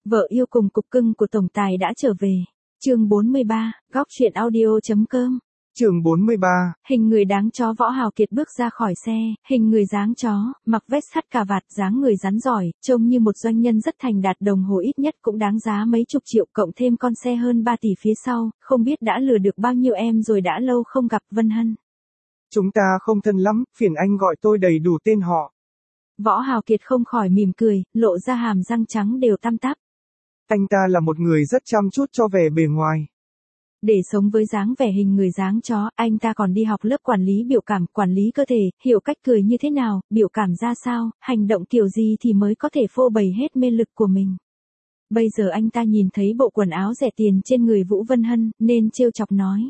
Vợ yêu cùng cục cưng của tổng tài đã trở về. Chương 43, góc truyện audio.com. Chương 43. Hình người đáng chó. Võ Hào Kiệt bước ra khỏi xe, hình người dáng chó, mặc vest sắt cà vạt, dáng người rắn giỏi, trông như một doanh nhân rất thành đạt, đồng hồ ít nhất cũng đáng giá mấy chục triệu, cộng thêm con xe hơn 3 tỷ phía sau, không biết đã lừa được bao nhiêu em rồi. Đã lâu không gặp Vân Hân. Chúng ta không thân lắm, phiền anh gọi tôi đầy đủ tên họ. Võ Hào Kiệt không khỏi mỉm cười, lộ ra hàm răng trắng đều tăm tắp. Anh ta là một người rất chăm chút cho vẻ bề ngoài. Để sống với dáng vẻ hình người dáng chó, anh ta còn đi học lớp quản lý biểu cảm, quản lý cơ thể, hiểu cách cười như thế nào, biểu cảm ra sao, hành động kiểu gì thì mới có thể phô bày hết mê lực của mình. Bây giờ anh ta nhìn thấy bộ quần áo rẻ tiền trên người Vũ Vân Hân, nên trêu chọc nói.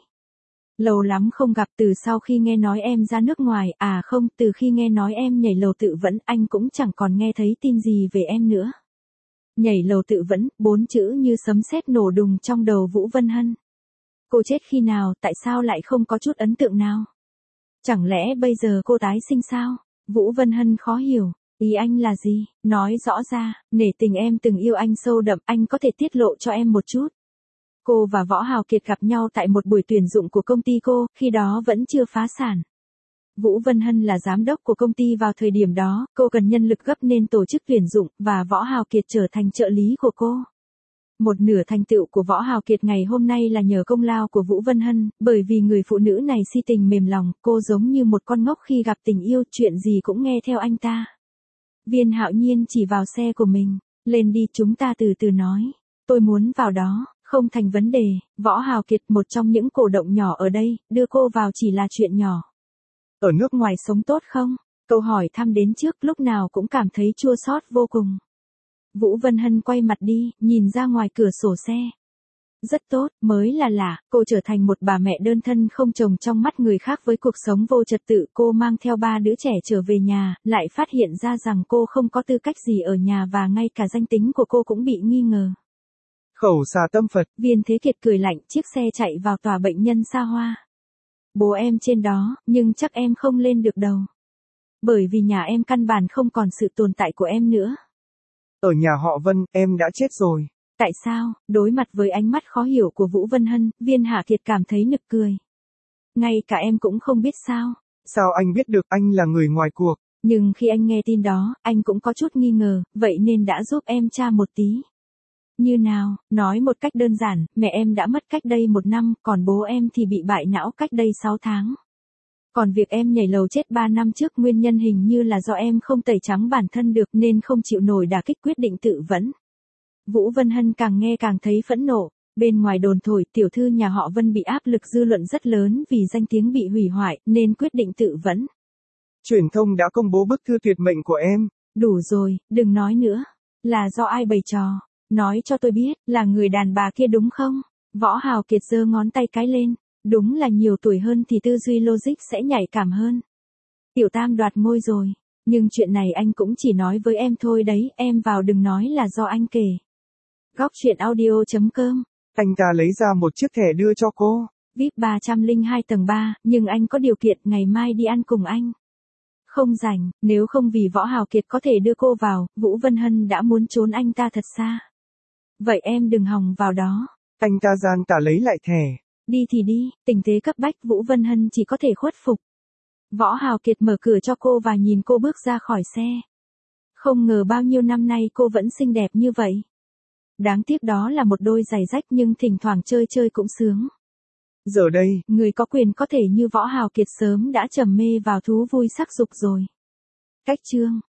Lâu lắm không gặp, từ sau khi nghe nói em ra nước ngoài, từ khi nghe nói em nhảy lầu tự vẫn, anh cũng chẳng còn nghe thấy tin gì về em nữa. Nhảy lầu tự vẫn, 4 chữ như sấm sét nổ đùng trong đầu Vũ Vân Hân. Cô chết khi nào, tại sao lại không có chút ấn tượng nào? Chẳng lẽ bây giờ cô tái sinh sao? Vũ Vân Hân khó hiểu, ý anh là gì? Nói rõ ra, nể tình em từng yêu anh sâu đậm, anh có thể tiết lộ cho em một chút. Cô và Võ Hào Kiệt gặp nhau tại một buổi tuyển dụng của công ty cô, khi đó vẫn chưa phá sản. Vũ Vân Hân là giám đốc của công ty vào thời điểm đó, cô cần nhân lực gấp nên tổ chức tuyển dụng, và Võ Hào Kiệt trở thành trợ lý của cô. Một nửa thành tựu của Võ Hào Kiệt ngày hôm nay là nhờ công lao của Vũ Vân Hân, bởi vì người phụ nữ này si tình mềm lòng, cô giống như một con ngốc khi gặp tình yêu, chuyện gì cũng nghe theo anh ta. Viên Hạo Nhiên chỉ vào xe của mình, lên đi, chúng ta từ từ nói. Tôi muốn vào đó, không thành vấn đề. Võ Hào Kiệt, một trong những cổ động nhỏ ở đây, đưa cô vào chỉ là chuyện nhỏ. Ở nước ngoài sống tốt không? Câu hỏi thăm đến trước lúc nào cũng cảm thấy chua xót vô cùng. Vũ Vân Hân quay mặt đi, nhìn ra ngoài cửa sổ xe. Rất tốt, mới là lạ, cô trở thành một bà mẹ đơn thân không chồng trong mắt người khác với cuộc sống vô trật tự. Cô mang theo 3 đứa trẻ trở về nhà, lại phát hiện ra rằng cô không có tư cách gì ở nhà và ngay cả danh tính của cô cũng bị nghi ngờ. Khẩu xà tâm Phật. Viên Thế Kiệt cười lạnh, chiếc xe chạy vào tòa bệnh nhân xa hoa. Bố em trên đó, nhưng chắc em không lên được đâu. Bởi vì nhà em căn bản không còn sự tồn tại của em nữa. Ở nhà họ Vân, em đã chết rồi. Tại sao? Đối mặt với ánh mắt khó hiểu của Vũ Vân Hân, Viên Hạ Kiệt cảm thấy nực cười. Ngay cả em cũng không biết sao? Sao anh biết được anh là người ngoài cuộc? Nhưng khi anh nghe tin đó, anh cũng có chút nghi ngờ, vậy nên đã giúp em tra một tí. Như nào? Nói một cách đơn giản, mẹ em đã mất cách đây 1 năm, còn bố em thì bị bại não cách đây 6 tháng. Còn việc em nhảy lầu chết 3 năm trước, nguyên nhân hình như là do em không tẩy trắng bản thân được nên không chịu nổi đả kích, quyết định tự vẫn. Vũ Vân Hân càng nghe càng thấy phẫn nộ. Bên ngoài đồn thổi tiểu thư nhà họ Vân bị áp lực dư luận rất lớn vì danh tiếng bị hủy hoại nên quyết định tự vẫn. Truyền thông đã công bố bức thư tuyệt mệnh của em. Đủ rồi, đừng nói nữa. Là do ai bày trò? Nói cho tôi biết, là người đàn bà kia đúng không? Võ Hào Kiệt giơ ngón tay cái lên. Đúng là nhiều tuổi hơn thì tư duy logic sẽ nhạy cảm hơn. Tiểu Tam đoạt ngôi rồi. Nhưng chuyện này anh cũng chỉ nói với em thôi đấy, em vào đừng nói là do anh kể. Góc truyện audio.com. Anh ta lấy ra một chiếc thẻ đưa cho cô. VIP 302 tầng 3, nhưng anh có điều kiện ngày mai đi ăn cùng anh. Không rảnh, nếu không vì Võ Hào Kiệt có thể đưa cô vào, Vũ Vân Hân đã muốn trốn anh ta thật xa. Vậy em đừng hòng vào đó. Anh ta gian tà lấy lại thẻ. Đi thì đi, tình thế cấp bách, Vũ Vân Hân chỉ có thể khuất phục. Võ Hào Kiệt mở cửa cho cô và nhìn cô bước ra khỏi xe. Không ngờ bao nhiêu năm nay cô vẫn xinh đẹp như vậy. Đáng tiếc đó là một đôi giày rách nhưng thỉnh thoảng chơi chơi cũng sướng. Giờ đây, người có quyền có thể như Võ Hào Kiệt sớm đã trầm mê vào thú vui sắc dục rồi. Cách chương